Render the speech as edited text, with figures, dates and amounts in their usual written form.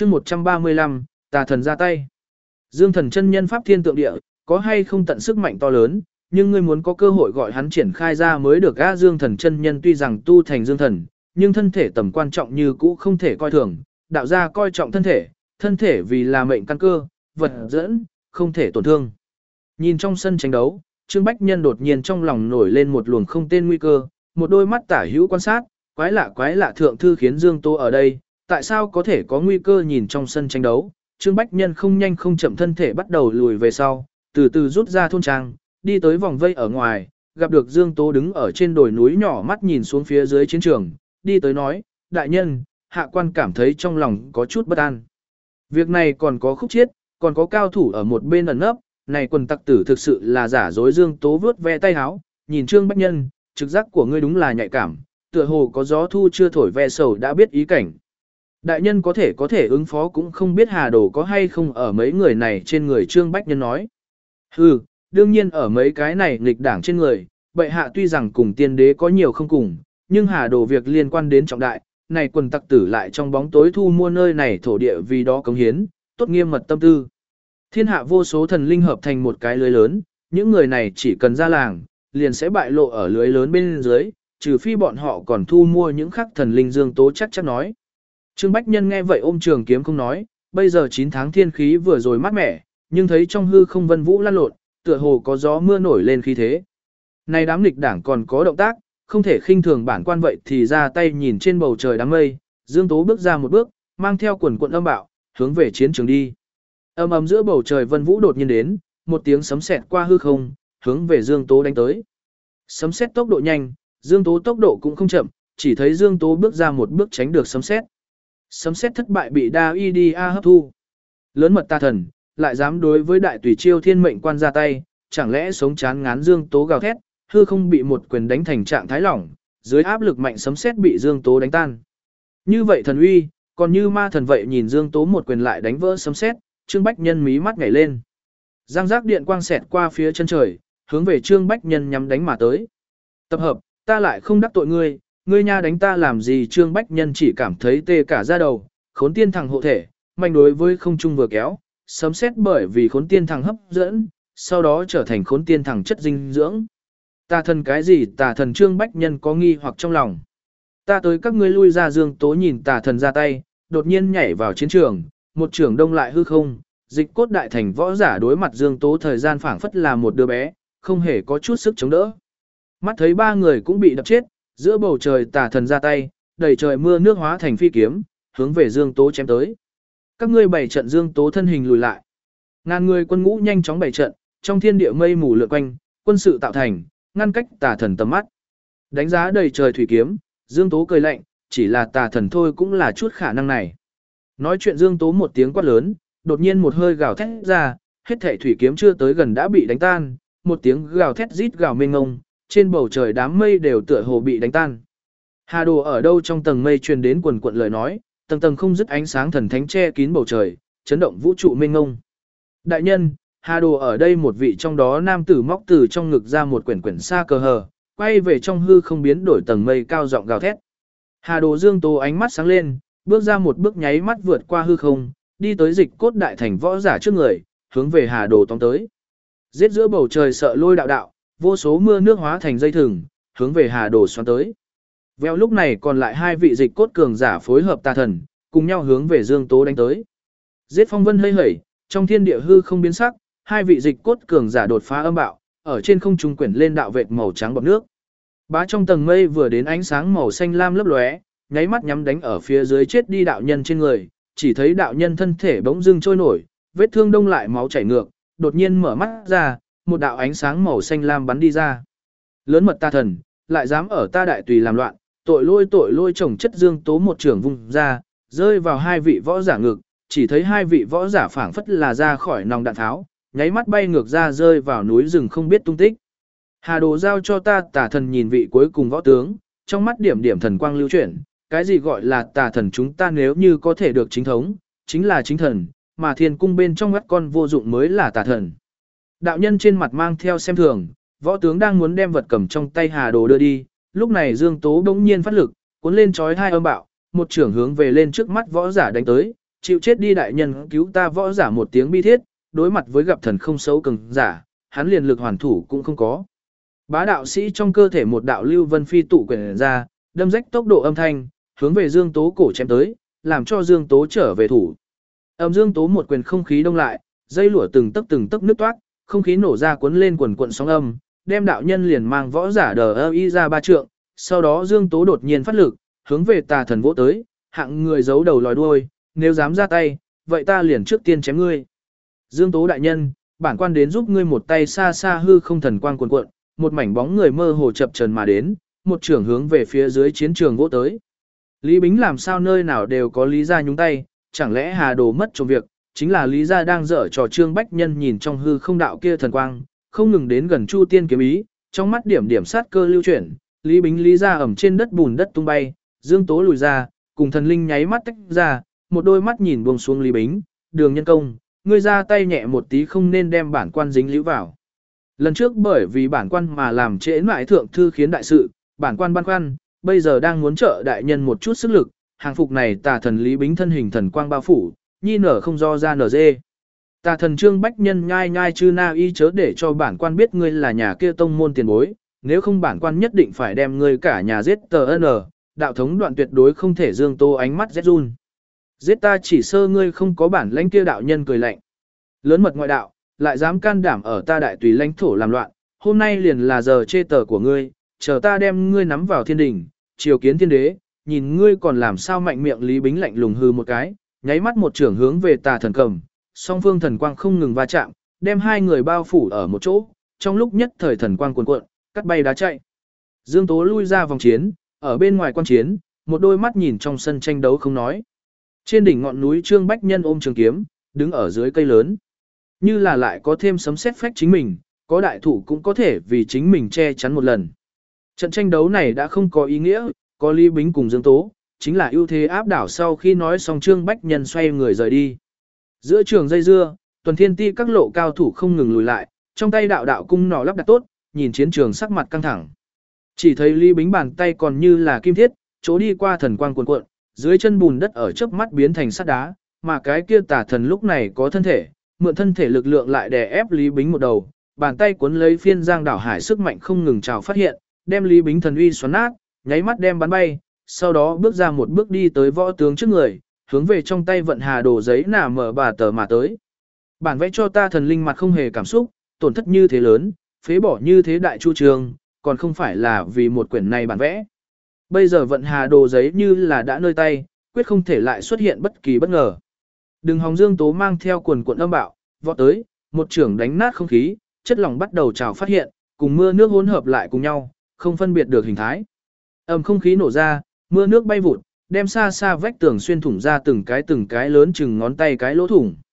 chương 135, tà thần ra tay. Dương thần chân nhân pháp thiên tượng địa, có hay không tận sức mạnh to lớn, nhưng ngươi muốn có cơ hội gọi hắn triển khai ra mới được. Dương thần chân nhân tuy rằng tu thành dương thần, nhưng thân thể tầm quan trọng như cũ không thể coi thường, đạo gia coi trọng thân thể vì là mệnh căn cơ, vật dẫn, không thể tổn thương. Nhìn trong sân tranh đấu, Trương Bách Nhân đột nhiên trong lòng nổi lên một luồng không tên nguy cơ, một đôi mắt tả hữu quan sát, quái lạ thượng thư khiến Dương Tô ở đây, tại sao có thể có nguy cơ? Nhìn trong sân tranh đấu, Trương Bách Nhân không nhanh không chậm thân thể bắt đầu lùi về sau, từ từ rút ra thôn trang, đi tới vòng vây ở ngoài, gặp được Dương Tố đứng ở trên đồi núi nhỏ mắt nhìn xuống phía dưới chiến trường, đi tới nói, đại nhân, hạ quan cảm thấy trong lòng có chút bất an. Việc này còn có khúc chiết, còn có cao thủ ở một bên ẩn nấp, này quần tặc tử thực sự là giả dối. Dương Tố vướt ve tay áo, nhìn Trương Bách Nhân, trực giác của ngươi đúng là nhạy cảm, tựa hồ có gió thu chưa thổi ve sầu đã biết ý cảnh. Đại nhân có thể ứng phó, cũng không biết Hà Đồ có hay không ở mấy người này trên người. Trương Bách Nhân nói. Đương nhiên ở mấy cái này nghịch đảng trên người, bệ hạ tuy rằng cùng tiên đế có nhiều không cùng, nhưng Hà Đồ việc liên quan đến trọng đại, này quần tặc tử lại trong bóng tối thu mua nơi này thổ địa vì đó cống hiến, tốt nghiêm mật tâm tư. Thiên hạ vô số thần linh hợp thành một cái lưới lớn, những người này chỉ cần ra làng, liền sẽ bại lộ ở lưới lớn bên dưới, trừ phi bọn họ còn thu mua những khắc thần linh. Dương Tố chắc chắn nói. Trương Bách Nhân nghe vậy ôm trường kiếm không nói, bây giờ 9 tháng thiên khí vừa rồi mát mẻ, nhưng thấy trong hư không vân vũ lan lộn, tựa hồ có gió mưa nổi lên khí thế. Này đám nghịch đảng còn có động tác, không thể khinh thường bản quan, vậy thì ra tay. Nhìn trên bầu trời đám mây, Dương Tố bước ra một bước, mang theo quần quận âm bạo, hướng về chiến trường đi. Ầm giữa bầu trời vân vũ đột nhiên đến, một tiếng sấm sét qua hư không, hướng về Dương Tố đánh tới. Sấm sét tốc độ nhanh, Dương Tố tốc độ cũng không chậm, chỉ thấy Dương Tố bước ra một bước tránh được sấm sét. Sấm sét thất bại bị Đa-i-đi-a hấp thu. Lớn mật tà thần, lại dám đối với đại tùy chiêu thiên mệnh quan ra tay, chẳng lẽ sống chán ngán? Dương Tố gào thét, hư không bị một quyền đánh thành trạng thái lỏng, dưới áp lực mạnh sấm sét bị Dương Tố đánh tan. Như vậy thần uy, còn như ma thần vậy. Nhìn Dương Tố một quyền lại đánh vỡ sấm sét, Trương Bách Nhân mí mắt nhảy lên. Giang giác điện quang xẹt qua phía chân trời, hướng về Trương Bách Nhân nhắm đánh mà tới. Tập hợp, ta lại không đắc tội ngươi, ngươi nha đánh ta làm gì? Trương Bách Nhân chỉ cảm thấy tê cả da đầu, Khốn Tiên Thằng hộ thể, mạnh đối với không trung vừa kéo, sấm sét bởi vì Khốn Tiên Thằng hấp dẫn, sau đó trở thành Khốn Tiên Thằng chất dinh dưỡng. Tà thần cái gì? Tà thần? Trương Bách Nhân có nghi hoặc trong lòng. Ta tới, các ngươi lui ra. Dương Tố nhìn tà thần ra tay, đột nhiên nhảy vào chiến trường, một trường đông lại hư không, dịch cốt đại thành võ giả đối mặt Dương Tố thời gian phảng phất là một đứa bé, không hề có chút sức chống đỡ. Mắt thấy ba người cũng bị đập chết, giữa bầu trời tà thần ra tay, đầy trời mưa nước hóa thành phi kiếm, hướng về Dương Tố chém tới. Các ngươi bày trận. Dương Tố thân hình lùi lại. Ngàn người quân ngũ nhanh chóng bày trận, trong thiên địa mây mù lượn quanh, quân sự tạo thành, ngăn cách tà thần tầm mắt. Đánh giá đầy trời thủy kiếm, Dương Tố cười lạnh, chỉ là tà thần thôi cũng là chút khả năng này. Nói chuyện Dương Tố một tiếng quát lớn, đột nhiên một hơi gào thét ra, hết thảy thủy kiếm chưa tới gần đã bị đánh tan, một tiếng gào thét rít gào mênh ngông, trên bầu trời đám mây đều tựa hồ bị đánh tan. Hà Đồ ở đâu? Trong tầng mây truyền đến quần quận lời nói, tầng tầng không dứt ánh sáng thần thánh che kín bầu trời, chấn động vũ trụ mênh ngông. Đại nhân, Hà Đồ ở đây? Một vị trong đó nam tử móc từ trong ngực ra một quyển quyển sa cờ hờ, quay về trong hư không biến đổi tầng mây cao giọng gào thét. Hà Đồ. Dương Tố ánh mắt sáng lên, bước ra một bước nháy mắt vượt qua hư không, đi tới dịch cốt đại thành võ giả trước người, hướng về Hà Đồ tóm tới. Giết giữa bầu trời sợ lôi đạo đạo, vô số mưa nước hóa thành dây thừng, hướng về Hà Đồ xoắn tới. Vèo, lúc này còn lại hai vị dịch cốt cường giả phối hợp tà thần, cùng nhau hướng về Dương Tố đánh tới. Giết phong vân hây hẩy, trong thiên địa hư không biến sắc, hai vị dịch cốt cường giả đột phá âm bạo, ở trên không trung quyển lên đạo vệt màu trắng bọt nước. Bá trong tầng mây vừa đến ánh sáng màu xanh lam lấp lóe, nháy mắt nhắm đánh ở phía dưới chết đi đạo nhân trên người, chỉ thấy đạo nhân thân thể bỗng dưng trôi nổi, vết thương đông lại máu chảy ngược, đột nhiên mở mắt ra, một đạo ánh sáng màu xanh lam bắn đi ra. Lớn mật tà thần, lại dám ở ta đại tùy làm loạn, tội lôi chồng chất. Dương Tố một trường vung ra, rơi vào hai vị võ giả ngực, chỉ thấy hai vị võ giả phảng phất là ra khỏi nòng đạn tháo, nháy mắt bay ngược ra rơi vào núi rừng không biết tung tích. Hà Đồ giao cho ta. Tà thần nhìn vị cuối cùng võ tướng, trong mắt điểm điểm thần quang lưu chuyển. Cái gì gọi là tà thần? Chúng ta nếu như có thể được chính thống, chính là chính thần, mà thiên cung bên trong ngắt con vô dụng mới là tà thần. Đạo nhân trên mặt mang theo xem thường, võ tướng đang muốn đem vật cầm trong tay Hà Đồ đưa đi, lúc này Dương Tố bỗng nhiên phát lực, cuốn lên chói hai âm bạo, một trưởng hướng về lên trước mắt võ giả đánh tới, chịu chết đi đại nhân cứu ta võ giả một tiếng bi thiết, đối mặt với gặp thần không xấu cường giả, hắn liền lực hoàn thủ cũng không có. Bá đạo sĩ trong cơ thể một đạo lưu vân phi tụ quyển ra, đâm rách tốc độ âm thanh, hướng về Dương Tố cổ chém tới, làm cho Dương Tố trở về thủ. Dương Tố một quyền không khí đông lại, dây lụa từng tấc nứt toát, không khí nổ ra cuốn lên quần cuộn sóng âm, đem đạo nhân liền mang võ giả đờ y ra 3 trượng, sau đó Dương Tố đột nhiên phát lực, hướng về tà thần vỗ tới, hạng người giấu đầu lòi đuôi, nếu dám ra tay, vậy ta liền trước tiên chém ngươi. Dương Tố đại nhân, bản quan đến giúp ngươi một tay xa xa hư không thần quang cuồn cuộn, một mảnh bóng người mơ hồ chập trần mà đến, một trưởng hướng về phía dưới chiến trường vỗ tới. Lý Bính làm sao nơi nào đều có Lý gia nhúng tay, chẳng lẽ Hà Đồ mất trong việc, chính là Lý gia đang dở trò Trương Bách Nhân nhìn trong hư không đạo kia thần quang, không ngừng đến gần Chu Tiên kiếm ý, trong mắt điểm điểm sát cơ lưu chuyển, Lý Bính Lý gia ẩm trên đất bùn đất tung bay, Dương Tố lùi ra, cùng thần linh nháy mắt tách ra, một đôi mắt nhìn buông xuống Lý Bính, Đường Nhân Công, ngươi ra tay nhẹ một tí không nên đem bản quan dính líu vào. Lần trước bởi vì bản quan mà làm trễ nại thượng thư khiến đại sự, bản quan băn khoăn, bây giờ đang muốn trợ đại nhân một chút sức lực, hàng phục này tà thần Lý Bính thân hình thần quang bao phủ, nhi nở không do ra nở dê. Tà thần Trương Bách Nhân nhai nhai chư na y chớ để cho bản quan biết ngươi là nhà kia tông môn tiền bối, nếu không bản quan nhất định phải đem ngươi cả nhà giết tờ n, đạo thống đoạn tuyệt đối không thể. Dương Tô ánh mắt rét run. Giết ta chỉ sơ ngươi không có bản lãnh kia đạo nhân cười lạnh. Lớn mật ngoại đạo, lại dám can đảm ở ta đại tùy lãnh thổ làm loạn, hôm nay liền là giờ chê tờ của ngươi, chờ ta đem ngươi nắm vào thiên đình, triều kiến thiên đế, nhìn ngươi còn làm sao mạnh miệng. Lý Bính lạnh lùng hư một cái, nháy mắt một trưởng hướng về tà thần cầm, song phương thần quang không ngừng va chạm, đem hai người bao phủ ở một chỗ, trong lúc nhất thời thần quang cuồn cuộn, cắt bay đá chạy. Dương Tố lui ra vòng chiến, ở bên ngoài quan chiến, một đôi mắt nhìn trong sân tranh đấu không nói. Trên đỉnh ngọn núi Trương Bách Nhân ôm trường kiếm, đứng ở dưới cây lớn. Như là lại có thêm sấm sét phách chính mình, có đại thủ cũng có thể vì chính mình che chắn một lần. Trận tranh đấu này đã không có ý nghĩa, có Lý Bính cùng Dương Tố, chính là ưu thế áp đảo. Sau khi nói xong Trương Bách Nhân xoay người rời đi. Giữa trường dây dưa, tuần thiên ti các lộ cao thủ không ngừng lùi lại, trong tay đạo đạo cung nỏ lắp đặt tốt, nhìn chiến trường sắc mặt căng thẳng. Chỉ thấy Lý Bính bàn tay còn như là kim thiết, chỗ đi qua thần quang cuồn cuộn, dưới chân bùn đất ở chớp mắt biến thành sắt đá, mà cái kia tà thần lúc này có thân thể, mượn thân thể lực lượng lại đè ép Lý Bính một đầu, bàn tay cuốn lấy phiên giang đảo hải sức mạnh không ngừng trào phát hiện, đem Lý Bính thần uy xoắn nát, nháy mắt đem bắn bay, sau đó bước ra một bước đi tới võ tướng trước người, hướng về trong tay vận hà đồ giấy nà mở bà tờ mà tới. Bản vẽ cho ta thần linh mặt không hề cảm xúc, tổn thất như thế lớn, phế bỏ như thế đại chu trường, còn không phải là vì một quyển này bản vẽ. Bây giờ vận hà đồ giấy như là đã nơi tay, quyết không thể lại xuất hiện bất kỳ bất ngờ. Đừng hòng Dương Tố mang theo quần cuộn âm bạo, vọt tới, một trưởng đánh nát không khí, chất lỏng bắt đầu trào phát hiện, cùng mưa nước hỗn hợp lại cùng nhau, không phân biệt được hình thái. Không khí nổ ra, mưa nước bay vụt, đem xa xa vách tường xuyên thủng ra từng cái lớn chừng ngón tay cái lỗ thủng.